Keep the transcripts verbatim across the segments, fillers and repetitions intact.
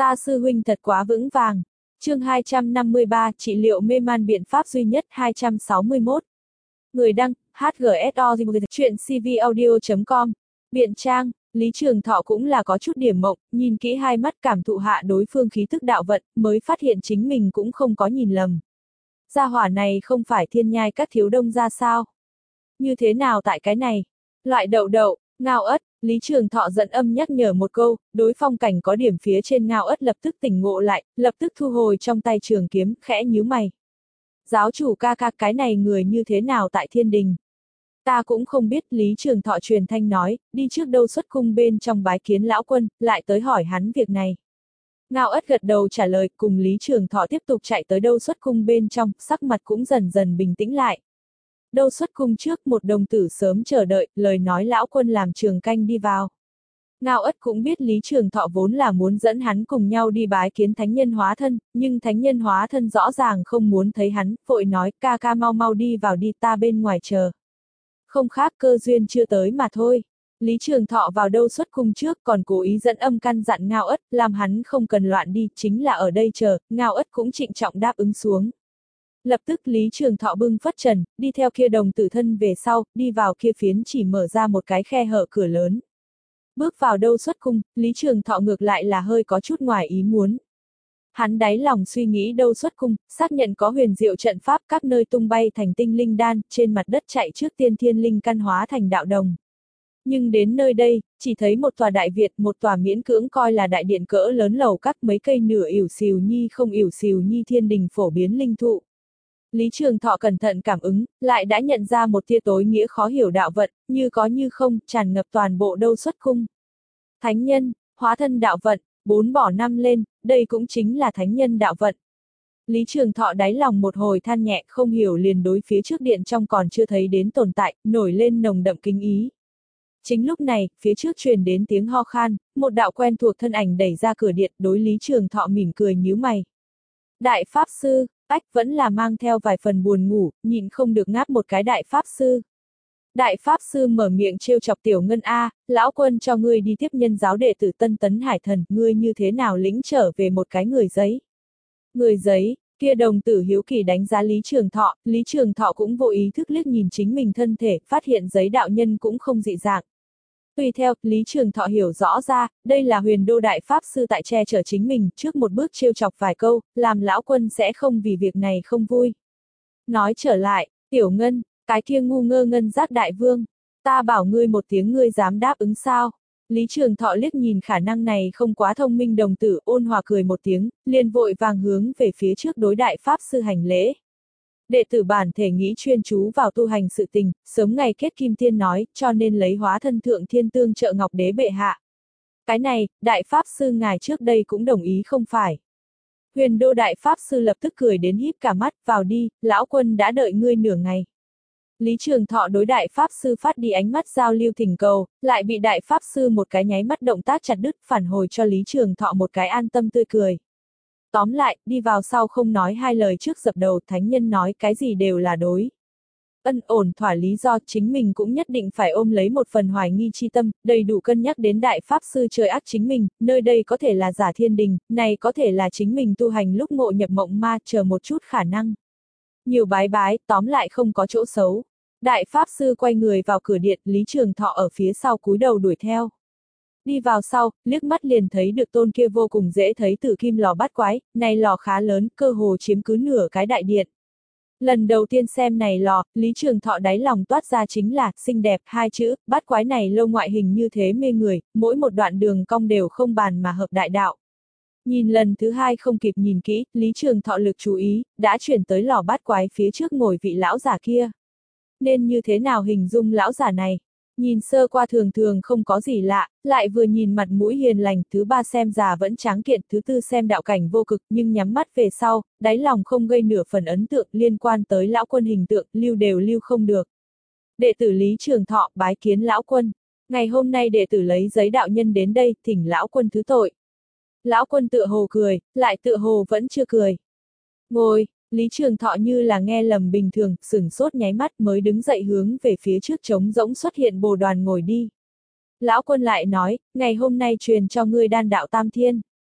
Ta sư huynh thật quá vững vàng. Chương hai trăm năm mươi ba, trị liệu mê man biện pháp duy nhất hai trăm sáu mươi mốt. Người đăng, hát giê ét o, chuyện c v audio chấm com. Biện trang, Lý Trường Thọ cũng là có chút điểm mộng, nhìn kỹ hai mắt cảm thụ hạ đối phương khí thức đạo vận, mới phát hiện chính mình cũng không có nhìn lầm. Gia hỏa này không phải thiên nhai các thiếu đông ra sao? Như thế nào tại cái này? Loại đậu đậu, ngao ất, Lý Trường Thọ giận âm nhắc nhở một câu, đối phong cảnh có điểm phía trên ngao ất lập tức tỉnh ngộ lại, lập tức thu hồi trong tay trường kiếm, khẽ nhíu mày. Giáo chủ ca ca, cái này người như thế nào tại thiên đình? Ta cũng không biết. Lý Trường Thọ truyền thanh nói, đi trước đâu xuất cung bên trong bái kiến lão quân, lại tới hỏi hắn việc này. Ngao ất gật đầu trả lời, cùng Lý Trường Thọ tiếp tục chạy tới đâu xuất cung bên trong, sắc mặt cũng dần dần bình tĩnh lại. Đâu xuất cung trước, một đồng tử sớm chờ đợi, lời nói lão quân làm trường canh đi vào. Ngao ất cũng biết Lý Trường Thọ vốn là muốn dẫn hắn cùng nhau đi bái kiến thánh nhân hóa thân, nhưng thánh nhân hóa thân rõ ràng không muốn thấy hắn, vội nói, ca ca mau mau đi vào đi, ta bên ngoài chờ. Không khác, cơ duyên chưa tới mà thôi. Lý Trường Thọ vào đâu xuất cung trước còn cố ý dẫn âm căn dặn Ngao ất, làm hắn không cần loạn đi, chính là ở đây chờ. Ngao ất cũng trịnh trọng đáp ứng xuống. Lập tức Lý Trường Thọ bưng phất trần, đi theo kia đồng tử thân về sau, đi vào kia phiến chỉ mở ra một cái khe hở cửa lớn. Bước vào đâu xuất cung, Lý Trường Thọ ngược lại là hơi có chút ngoài ý muốn. Hắn đáy lòng suy nghĩ đâu xuất cung, xác nhận có huyền diệu trận pháp các nơi tung bay thành tinh linh đan, trên mặt đất chạy trước tiên thiên linh căn hóa thành đạo đồng. Nhưng đến nơi đây, chỉ thấy một tòa đại Việt, một tòa miễn cưỡng coi là đại điện cỡ lớn lầu các mấy cây nửa ỉu xìu nhi không ỉu xìu nhi thiên đình phổ biến linh thụ. Lý Trường Thọ cẩn thận cảm ứng, lại đã nhận ra một tia tối nghĩa khó hiểu đạo vận, như có như không, tràn ngập toàn bộ đâu xuất cung. Thánh nhân, hóa thân đạo vận, bốn bỏ năm lên, đây cũng chính là thánh nhân đạo vận. Lý Trường Thọ đáy lòng một hồi than nhẹ, không hiểu liền đối phía trước điện trong còn chưa thấy đến tồn tại, nổi lên nồng đậm kính ý. Chính lúc này, phía trước truyền đến tiếng ho khan, một đạo quen thuộc thân ảnh đẩy ra cửa điện, đối Lý Trường Thọ mỉm cười nhíu mày. Đại Pháp Sư, ách vẫn là mang theo vài phần buồn ngủ, nhịn không được ngáp một cái Đại Pháp Sư. Đại Pháp Sư mở miệng trêu chọc Tiểu Ngân A, lão quân cho ngươi đi tiếp nhân giáo đệ tử Tân Tấn Hải Thần, ngươi như thế nào lĩnh trở về một cái người giấy. Người giấy, kia đồng tử hiếu kỳ đánh giá Lý Trường Thọ, Lý Trường Thọ cũng vô ý thức liếc nhìn chính mình thân thể, phát hiện giấy đạo nhân cũng không dị dạng. Tùy theo, Lý Trường Thọ hiểu rõ ra, đây là huyền đô đại pháp sư tại che chở chính mình, trước một bước trêu chọc vài câu, làm lão quân sẽ không vì việc này không vui. Nói trở lại, Tiểu Ngân, cái kia ngu ngơ ngân giác đại vương, ta bảo ngươi một tiếng ngươi dám đáp ứng sao? Lý Trường Thọ liếc nhìn khả năng này không quá thông minh đồng tử, ôn hòa cười một tiếng, liền vội vàng hướng về phía trước đối đại pháp sư hành lễ. Đệ tử bản thể nghĩ chuyên chú vào tu hành sự tình, sớm ngày kết kim tiên nói, cho nên lấy hóa thân thượng thiên tương trợ ngọc đế bệ hạ. Cái này, đại pháp sư ngài trước đây cũng đồng ý không phải. Huyền đô đại pháp sư lập tức cười đến híp cả mắt, vào đi, lão quân đã đợi ngươi nửa ngày. Lý Trường Thọ đối đại pháp sư phát đi ánh mắt giao lưu thỉnh cầu, lại bị đại pháp sư một cái nháy mắt động tác chặt đứt, phản hồi cho Lý Trường Thọ một cái an tâm tươi cười. Tóm lại, đi vào sau không nói hai lời trước dập đầu, thánh nhân nói cái gì đều là đối. Ân ổn thỏa lý do chính mình cũng nhất định phải ôm lấy một phần hoài nghi chi tâm, đầy đủ cân nhắc đến đại pháp sư trời ác chính mình, nơi đây có thể là giả thiên đình, này có thể là chính mình tu hành lúc ngộ nhập mộng ma, chờ một chút khả năng. Nhiều bái bái, tóm lại không có chỗ xấu. Đại pháp sư quay người vào cửa điện, Lý Trường Thọ ở phía sau cúi đầu đuổi theo. Đi vào sau, liếc mắt liền thấy được tôn kia vô cùng dễ thấy tử kim lò bát quái, này lò khá lớn, cơ hồ chiếm cứ nửa cái đại điện. Lần đầu tiên xem này lò, Lý Trường Thọ đáy lòng toát ra chính là, xinh đẹp, hai chữ, bát quái này lâu ngoại hình như thế mê người, mỗi một đoạn đường cong đều không bàn mà hợp đại đạo. Nhìn lần thứ hai không kịp nhìn kỹ, Lý Trường Thọ lực chú ý, đã chuyển tới lò bát quái phía trước ngồi vị lão giả kia. Nên như thế nào hình dung lão giả này? Nhìn sơ qua thường thường không có gì lạ, lại vừa nhìn mặt mũi hiền lành, thứ ba xem già vẫn tráng kiện, thứ tư xem đạo cảnh vô cực, nhưng nhắm mắt về sau, đáy lòng không gây nửa phần ấn tượng liên quan tới lão quân hình tượng, lưu đều lưu không được. Đệ tử Lý Trường Thọ bái kiến lão quân. Ngày hôm nay đệ tử lấy giấy đạo nhân đến đây, thỉnh lão quân thứ tội. Lão quân tựa hồ cười, lại tựa hồ vẫn chưa cười. Ngồi. Lý Trường Thọ như là nghe lầm bình thường, sửng sốt nháy mắt mới đứng dậy hướng về phía trước trống rỗng xuất hiện bồ đoàn ngồi đi. Lão quân lại nói, ngày hôm nay truyền cho ngươi đan đạo tam thiên.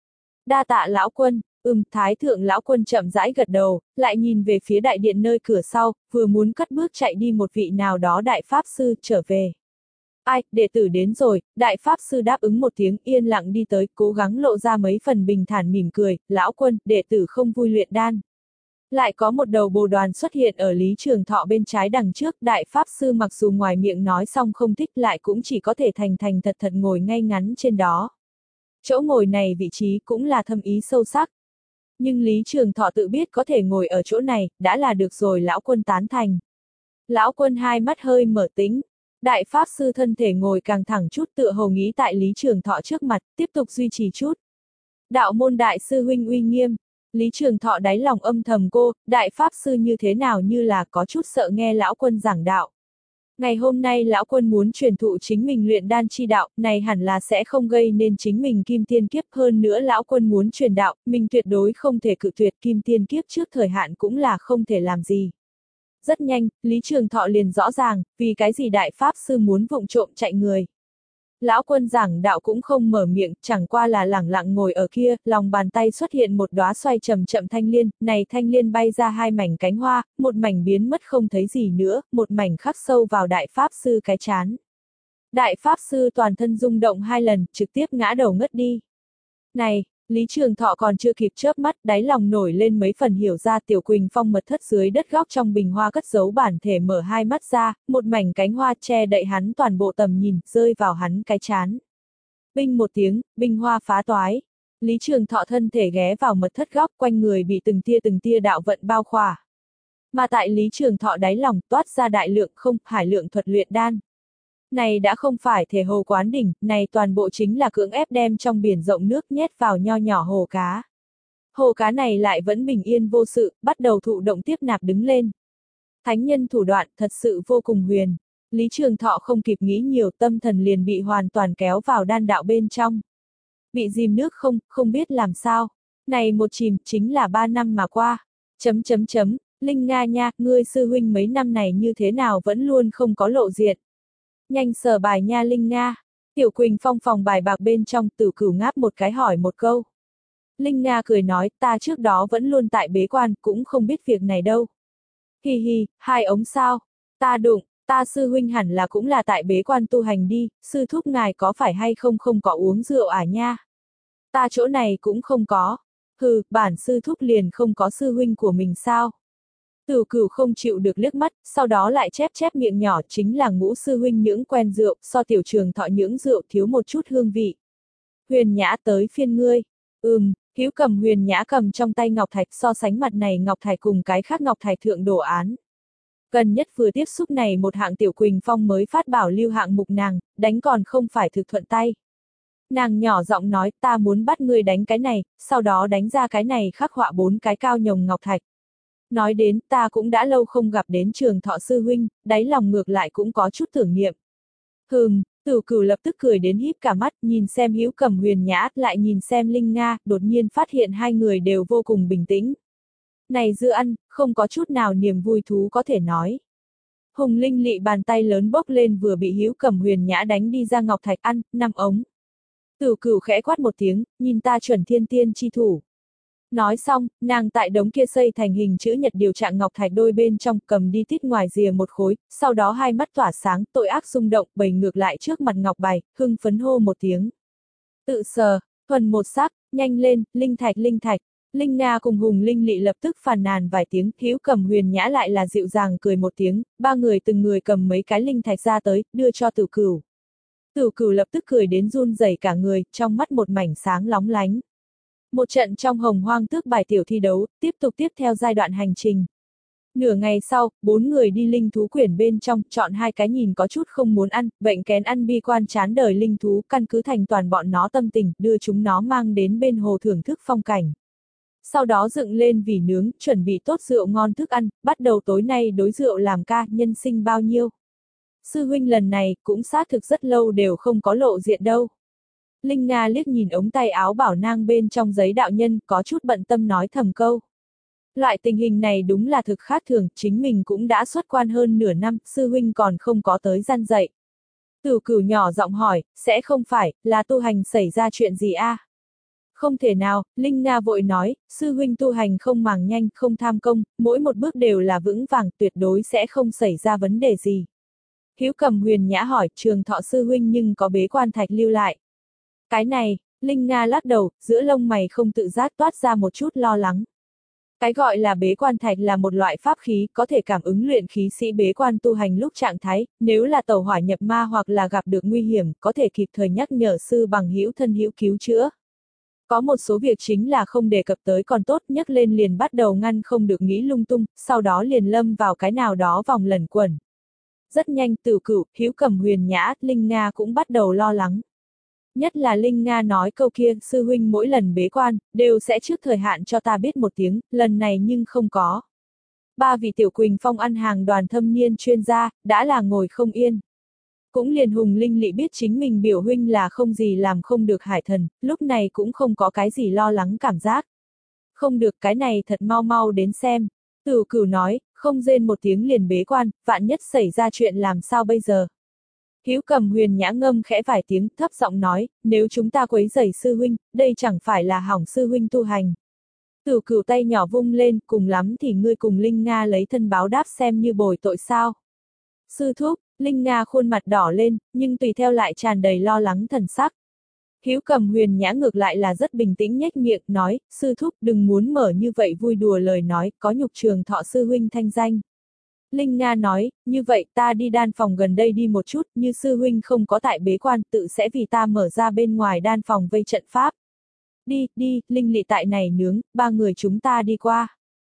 Đa tạ lão quân. Ừm, Thái thượng lão quân chậm rãi gật đầu, lại nhìn về phía đại điện nơi cửa sau, vừa muốn cất bước chạy đi một vị nào đó đại pháp sư trở về. Ai, đệ tử đến rồi, đại pháp sư đáp ứng một tiếng yên lặng đi tới, cố gắng lộ ra mấy phần bình thản mỉm cười, lão quân, đệ tử không vui luyện đan. Lại có một đầu bồ đoàn xuất hiện ở Lý Trường Thọ bên trái đằng trước, đại pháp sư mặc dù ngoài miệng nói xong không thích lại cũng chỉ có thể thành thành thật thật ngồi ngay ngắn trên đó. Chỗ ngồi này vị trí cũng là thâm ý sâu sắc. Nhưng Lý Trường Thọ tự biết có thể ngồi ở chỗ này, đã là được rồi lão quân tán thành. Lão quân hai mắt hơi mở tính. Đại pháp sư thân thể ngồi càng thẳng chút tựa hồ nghĩ tại Lý Trường Thọ trước mặt, tiếp tục duy trì chút. Đạo môn đại sư huynh uy nghiêm. Lý Trường Thọ đáy lòng âm thầm cô, đại pháp sư như thế nào như là có chút sợ nghe lão quân giảng đạo. Ngày hôm nay lão quân muốn truyền thụ chính mình luyện đan chi đạo, này hẳn là sẽ không gây nên chính mình kim tiên kiếp, hơn nữa lão quân muốn truyền đạo, mình tuyệt đối không thể cự tuyệt, kim tiên kiếp trước thời hạn cũng là không thể làm gì. Rất nhanh, Lý Trường Thọ liền rõ ràng, vì cái gì đại pháp sư muốn vụng trộm chạy người. Lão quân giảng đạo cũng không mở miệng, chẳng qua là lẳng lặng ngồi ở kia, lòng bàn tay xuất hiện một đóa xoay chậm chậm thanh liên, này thanh liên bay ra hai mảnh cánh hoa, một mảnh biến mất không thấy gì nữa, một mảnh khắc sâu vào đại pháp sư cái chán. Đại pháp sư toàn thân rung động hai lần, trực tiếp ngã đầu ngất đi. Này, Lý Trường Thọ còn chưa kịp chớp mắt, đáy lòng nổi lên mấy phần hiểu ra Tiểu Quỳnh Phong mật thất dưới đất góc trong bình hoa cất giấu bản thể mở hai mắt ra, một mảnh cánh hoa che đậy hắn toàn bộ tầm nhìn, rơi vào hắn cái chán. Binh một tiếng, bình hoa phá toái. Lý Trường Thọ thân thể ghé vào mật thất góc, quanh người bị từng tia từng tia đạo vận bao khỏa. Mà tại Lý Trường Thọ đáy lòng toát ra đại lượng không, hải lượng thuật luyện đan. Này đã không phải thể hồ quán đỉnh, này toàn bộ chính là cưỡng ép đem trong biển rộng nước nhét vào nho nhỏ hồ cá. Hồ cá này lại vẫn bình yên vô sự, bắt đầu thụ động tiếp nạp đứng lên. Thánh nhân thủ đoạn thật sự vô cùng huyền. Lý Trường Thọ không kịp nghĩ nhiều, tâm thần liền bị hoàn toàn kéo vào đan đạo bên trong. Bị dìm nước không, không biết làm sao. Này một chìm chính là ba năm mà qua. Chấm chấm chấm, Linh Nga nha, ngươi sư huynh mấy năm này như thế nào vẫn luôn không có lộ diện. Nhanh sờ bài nha Linh Nga. Tiểu Quỳnh Phong phòng bài bạc bên trong, Tử Cửu ngáp một cái hỏi một câu. Linh Nga cười nói, ta trước đó vẫn luôn tại bế quan, cũng không biết việc này đâu. Hi hi, hai ống sao? Ta đụng, ta sư huynh hẳn là cũng là tại bế quan tu hành đi, sư thúc ngài có phải hay không không có uống rượu à nha? Ta chỗ này cũng không có. Hừ, bản sư thúc liền không có sư huynh của mình sao? Tử Cửu không chịu được liếc mắt, sau đó lại chép chép miệng nhỏ, chính là ngũ sư huynh những quen rượu, so Tiểu Trường Thọ những rượu thiếu một chút hương vị. Huyền Nhã tới phiên ngươi. Ừm, Hữu cầm Huyền Nhã cầm trong tay ngọc thạch, so sánh mặt này ngọc thạch cùng cái khác ngọc thạch thượng đồ án. Gần nhất vừa tiếp xúc này một hạng Tiểu Quỳnh Phong mới phát bảo lưu hạng mục nàng, đánh còn không phải thực thuận tay. Nàng nhỏ giọng nói, ta muốn bắt ngươi đánh cái này, sau đó đánh ra cái này khắc họa bốn cái cao nhồng ngọc thạch. Nói đến, ta cũng đã lâu không gặp đến Trường Thọ sư huynh, đáy lòng ngược lại cũng có chút tưởng niệm. Hừm, Tử Cửu lập tức cười đến híp cả mắt, nhìn xem Hữu Cầm Huyền Nhã, lại nhìn xem Linh Nga, đột nhiên phát hiện hai người đều vô cùng bình tĩnh. Này dưa ăn, không có chút nào niềm vui thú có thể nói. Hùng Linh Lị bàn tay lớn bốc lên vừa bị Hữu Cầm Huyền Nhã đánh đi ra ngọc thạch ăn, năm ống. Tử Cửu khẽ quát một tiếng, nhìn ta chuẩn thiên tiên chi thủ. Nói xong, nàng tại đống kia xây thành hình chữ nhật điều trạng ngọc thạch đôi bên trong, cầm đi tít ngoài rìa một khối, sau đó hai mắt tỏa sáng, tội ác rung động, bày ngược lại trước mặt ngọc bài, hưng phấn hô một tiếng. Tự sờ, thuần một sắc, nhanh lên, linh thạch linh thạch. Linh Nga cùng Hùng Linh Lị lập tức phàn nàn vài tiếng, Hữu Cầm Huyền Nhã lại là dịu dàng cười một tiếng, ba người từng người cầm mấy cái linh thạch ra tới, đưa cho Tử Cửu. Tử Cửu lập tức cười đến run rẩy cả người, trong mắt một mảnh sáng lóng lánh. Một trận trong hồng hoang tước bài tiểu thi đấu, tiếp tục tiếp theo giai đoạn hành trình. Nửa ngày sau, bốn người đi linh thú quyển bên trong, chọn hai cái nhìn có chút không muốn ăn, bệnh kén ăn bi quan chán đời linh thú, căn cứ thành toàn bọn nó tâm tình, đưa chúng nó mang đến bên hồ thưởng thức phong cảnh. Sau đó dựng lên vỉ nướng, chuẩn bị tốt rượu ngon thức ăn, bắt đầu tối nay đối rượu làm ca, nhân sinh bao nhiêu. Sư huynh lần này, cũng xác thực rất lâu đều không có lộ diện đâu. Linh Nga liếc nhìn ống tay áo bảo nang bên trong giấy đạo nhân, có chút bận tâm nói thầm câu. Loại tình hình này đúng là thực khác thường, chính mình cũng đã xuất quan hơn nửa năm, sư huynh còn không có tới gian dạy. Tử Cửu nhỏ giọng hỏi, sẽ không phải, là tu hành xảy ra chuyện gì a? À? Không thể nào, Linh Nga vội nói, sư huynh tu hành không màng nhanh, không tham công, mỗi một bước đều là vững vàng, tuyệt đối sẽ không xảy ra vấn đề gì. Hữu Cầm huyền nhã hỏi, Trường Thọ sư huynh nhưng có bế quan thạch lưu lại. Cái này, Linh Nga lắc đầu, giữa lông mày không tự giác toát ra một chút lo lắng. Cái gọi là bế quan thạch là một loại pháp khí, có thể cảm ứng luyện khí sĩ bế quan tu hành lúc trạng thái, nếu là tẩu hỏa nhập ma hoặc là gặp được nguy hiểm, có thể kịp thời nhắc nhở sư bằng hữu thân hữu cứu chữa. Có một số việc chính là không đề cập tới còn tốt, nhắc lên liền bắt đầu ngăn không được nghĩ lung tung, sau đó liền lâm vào cái nào đó vòng lẩn quẩn. Rất nhanh, Tử Cửu, Hữu Cầm huyền nhã, Linh Nga cũng bắt đầu lo lắng. Nhất là Linh Nga nói câu kia, sư huynh mỗi lần bế quan, đều sẽ trước thời hạn cho ta biết một tiếng, lần này nhưng không có. Ba vị Tiểu Quỳnh Phong ăn hàng đoàn thâm niên chuyên gia, đã là ngồi không yên. Cũng liền Hùng Linh Lị biết chính mình biểu huynh là không gì làm không được hải thần, lúc này cũng không có cái gì lo lắng cảm giác. Không được, cái này thật mau mau đến xem. Tử Cửu nói, không rên một tiếng liền bế quan, vạn nhất xảy ra chuyện làm sao bây giờ. Hữu Cầm huyền nhã ngâm khẽ vài tiếng, thấp giọng nói, nếu chúng ta quấy rầy sư huynh, đây chẳng phải là hỏng sư huynh tu hành. Tử Cửu tay nhỏ vung lên, cùng lắm thì ngươi cùng Linh Nga lấy thân báo đáp xem như bồi tội sao. Sư thúc, Linh Nga khuôn mặt đỏ lên, nhưng tùy theo lại tràn đầy lo lắng thần sắc. Hữu Cầm huyền nhã ngược lại là rất bình tĩnh nhếch miệng, nói, sư thúc đừng muốn mở như vậy vui đùa lời nói, có nhục Trường Thọ sư huynh thanh danh. Linh Nga nói, như vậy ta đi đan phòng gần đây đi một chút, như sư huynh không có tại bế quan, tự sẽ vì ta mở ra bên ngoài đan phòng vây trận pháp. Đi, đi, Linh Lị tại này nướng, ba người chúng ta đi qua.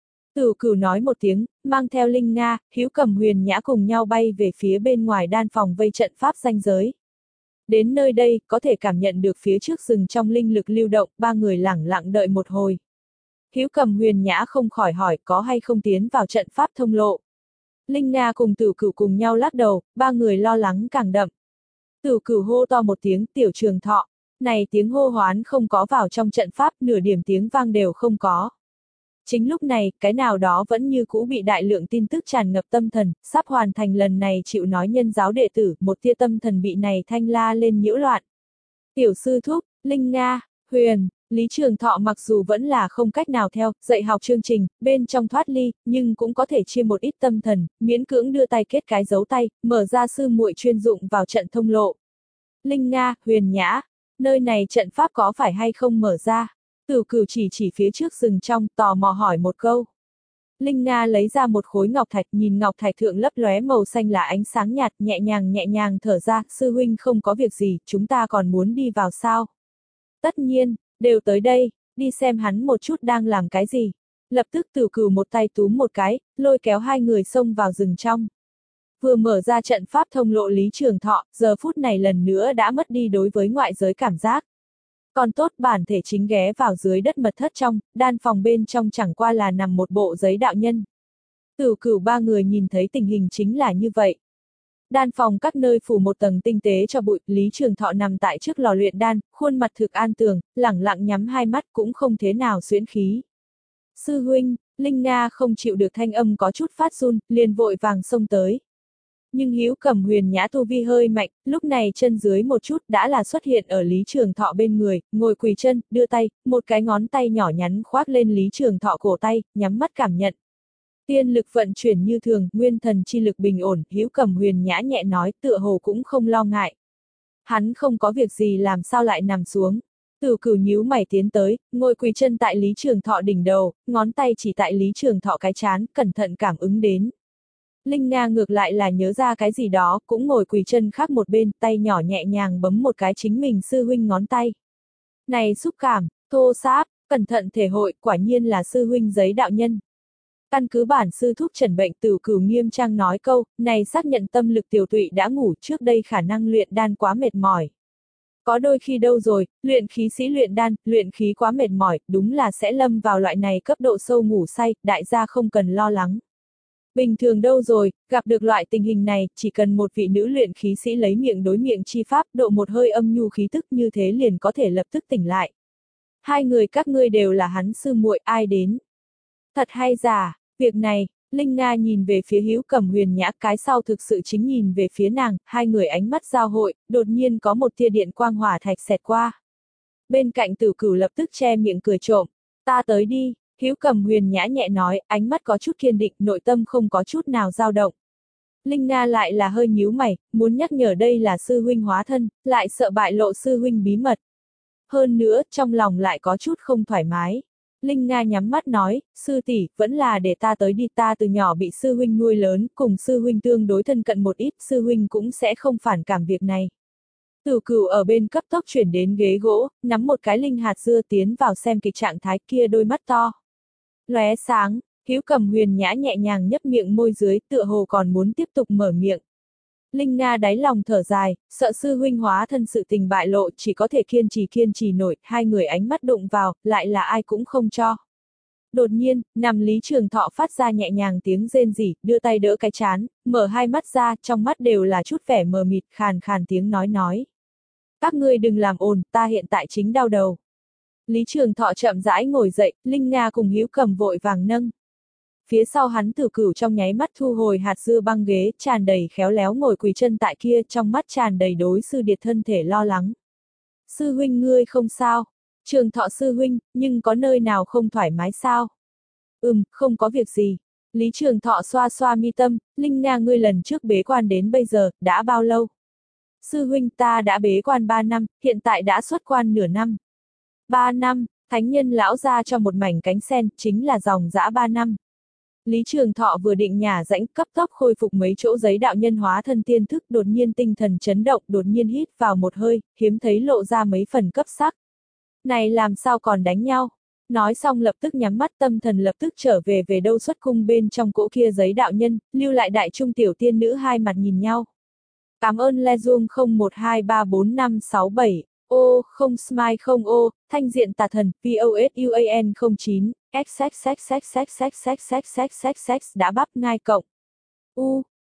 Tử Cửu nói một tiếng, mang theo Linh Nga, Hữu Cầm huyền nhã cùng nhau bay về phía bên ngoài đan phòng vây trận pháp ranh giới. Đến nơi đây, có thể cảm nhận được phía trước rừng trong linh lực lưu động, ba người lẳng lặng đợi một hồi. Hữu Cầm huyền nhã không khỏi hỏi có hay không tiến vào trận pháp thông lộ. Linh Nga cùng Tử Cửu cùng nhau lắc đầu, ba người lo lắng càng đậm. Tử Cửu hô to một tiếng, Tiểu Trường Thọ. Này tiếng hô hoán không có vào trong trận pháp, nửa điểm tiếng vang đều không có. Chính lúc này, cái nào đó vẫn như cũ bị đại lượng tin tức tràn ngập tâm thần, sắp hoàn thành lần này chịu nói nhân giáo đệ tử, một tia tâm thần bị này thanh la lên nhiễu loạn. Tiểu sư thúc, Linh Nga, Huyền, Lý Trường Thọ mặc dù vẫn là không cách nào theo, dạy học chương trình, bên trong thoát ly, nhưng cũng có thể chia một ít tâm thần, miễn cưỡng đưa tay kết cái dấu tay, mở ra sư muội chuyên dụng vào trận thông lộ. Linh Nga, Huyền Nhã, nơi này trận pháp có phải hay không mở ra? Tử Cửu chỉ chỉ phía trước rừng trong, tò mò hỏi một câu. Linh Nga lấy ra một khối ngọc thạch, nhìn ngọc thạch thượng lấp lóe màu xanh là ánh sáng nhạt, nhẹ nhàng nhẹ nhàng thở ra, sư huynh không có việc gì, chúng ta còn muốn đi vào sao? Tất nhiên, đều tới đây, đi xem hắn một chút đang làm cái gì. Lập tức Tử Cửu một tay túm một cái, lôi kéo hai người xông vào rừng trong. Vừa mở ra trận pháp thông lộ Lý Trường Thọ, giờ phút này lần nữa đã mất đi đối với ngoại giới cảm giác. Còn tốt bản thể chính ghé vào dưới đất mật thất trong, đan phòng bên trong chẳng qua là nằm một bộ giấy đạo nhân. Tử Cửu ba người nhìn thấy tình hình chính là như vậy. Đan phòng các nơi phủ một tầng tinh tế cho bụi, Lý Trường Thọ nằm tại trước lò luyện đan, khuôn mặt thực an tường, lẳng lặng nhắm hai mắt cũng không thế nào xuyễn khí. Sư huynh, Linh Nga không chịu được thanh âm có chút phát run, liền vội vàng xông tới. Nhưng Hữu Cầm huyền nhã tu vi hơi mạnh, lúc này chân dưới một chút đã là xuất hiện ở Lý Trường Thọ bên người, ngồi quỳ chân, đưa tay, một cái ngón tay nhỏ nhắn khoác lên Lý Trường Thọ cổ tay, nhắm mắt cảm nhận. Tiên lực vận chuyển như thường, nguyên thần chi lực bình ổn, Hữu Cầm huyền nhã nhẹ nói, tựa hồ cũng không lo ngại. Hắn không có việc gì làm sao lại nằm xuống. Tử Cửu nhíu mày tiến tới, ngồi quỳ chân tại Lý Trường Thọ đỉnh đầu, ngón tay chỉ tại Lý Trường Thọ cái trán, cẩn thận cảm ứng đến. Linh Nga ngược lại là nhớ ra cái gì đó, cũng ngồi quỳ chân khác một bên, tay nhỏ nhẹ nhàng bấm một cái chính mình sư huynh ngón tay. Này xúc cảm, thô sáp, cẩn thận thể hội, quả nhiên là sư huynh giấy đạo nhân. Căn cứ bản sư thuốc trần bệnh, Tử Cửu nghiêm trang nói câu, này xác nhận tâm lực tiểu tụy đã ngủ, trước đây khả năng luyện đan quá mệt mỏi. Có đôi khi đâu rồi, luyện khí sĩ luyện đan, luyện khí quá mệt mỏi, đúng là sẽ lâm vào loại này cấp độ sâu ngủ say, đại gia không cần lo lắng. Bình thường đâu rồi, gặp được loại tình hình này, chỉ cần một vị nữ luyện khí sĩ lấy miệng đối miệng chi pháp, độ một hơi âm nhu khí tức như thế liền có thể lập tức tỉnh lại. Hai người các ngươi đều là hắn sư muội, ai đến? Thật hay giả, việc này, Linh Nga nhìn về phía Hữu Cầm huyền nhã, cái sau thực sự chính nhìn về phía nàng, hai người ánh mắt giao hội, đột nhiên có một tia điện quang hỏa thạch xẹt qua. Bên cạnh Tử Cửu lập tức che miệng cười trộm. Ta tới đi, Hữu Cầm Huyền nhã nhẹ nói, ánh mắt có chút kiên định, nội tâm không có chút nào dao động. Linh Nga lại là hơi nhíu mày, muốn nhắc nhở đây là sư huynh hóa thân, lại sợ bại lộ sư huynh bí mật. Hơn nữa, trong lòng lại có chút không thoải mái. Linh Nga nhắm mắt nói, sư tỷ, vẫn là để ta tới đi, ta từ nhỏ bị sư huynh nuôi lớn, cùng sư huynh tương đối thân cận một ít, sư huynh cũng sẽ không phản cảm việc này. Tử Cửu ở bên cấp tốc chuyển đến ghế gỗ, nắm một cái linh hạt dưa tiến vào xem kịch trạng thái kia đôi mắt to. Lóe sáng, Hữu Cầm Huyền nhã nhẹ nhàng nhấp miệng môi dưới, tựa hồ còn muốn tiếp tục mở miệng. Linh Nga đáy lòng thở dài, sợ sư huynh hóa thân sự tình bại lộ, chỉ có thể kiên trì kiên trì nổi, hai người ánh mắt đụng vào, lại là ai cũng không cho. Đột nhiên, nằm Lý Trường Thọ phát ra nhẹ nhàng tiếng rên rỉ, đưa tay đỡ cái chán, mở hai mắt ra, trong mắt đều là chút vẻ mờ mịt, khàn khàn tiếng nói nói. Các ngươi đừng làm ồn, ta hiện tại chính đau đầu. Lý Trường Thọ chậm rãi ngồi dậy, Linh Nga cùng Hữu Cầm vội vàng nâng. Phía sau hắn Tử Cửu trong nháy mắt thu hồi hạt dưa băng ghế, tràn đầy khéo léo ngồi quỳ chân tại kia, trong mắt tràn đầy đối sư điệt thân thể lo lắng. Sư huynh ngươi không sao. Trường Thọ sư huynh, nhưng có nơi nào không thoải mái sao? Ừm, không có việc gì. Lý Trường Thọ xoa xoa mi tâm, Linh Nga ngươi lần trước bế quan đến bây giờ, đã bao lâu? Sư huynh ta đã bế quan ba năm, hiện tại đã xuất quan nửa năm. Ba năm, thánh nhân lão ra cho một mảnh cánh sen, chính là dòng dã ba năm. Lý Trường Thọ vừa định nhả rãnh, cấp tốc khôi phục mấy chỗ giấy đạo nhân hóa thân tiên thức, đột nhiên tinh thần chấn động, đột nhiên hít vào một hơi, hiếm thấy lộ ra mấy phần cấp sắc. Này làm sao còn đánh nhau? Nói xong lập tức nhắm mắt, tâm thần lập tức trở về về đâu xuất cung bên trong cỗ kia giấy đạo nhân, lưu lại đại trung tiểu tiên nữ hai mặt nhìn nhau. Cảm ơn Lezung không một hai ba bốn năm sáu bảy, ô, không smile không ô, thanh diện tà thần, VOSUAN không chín, XXXXXXXXXXXX đã bắp ngai cộng. U,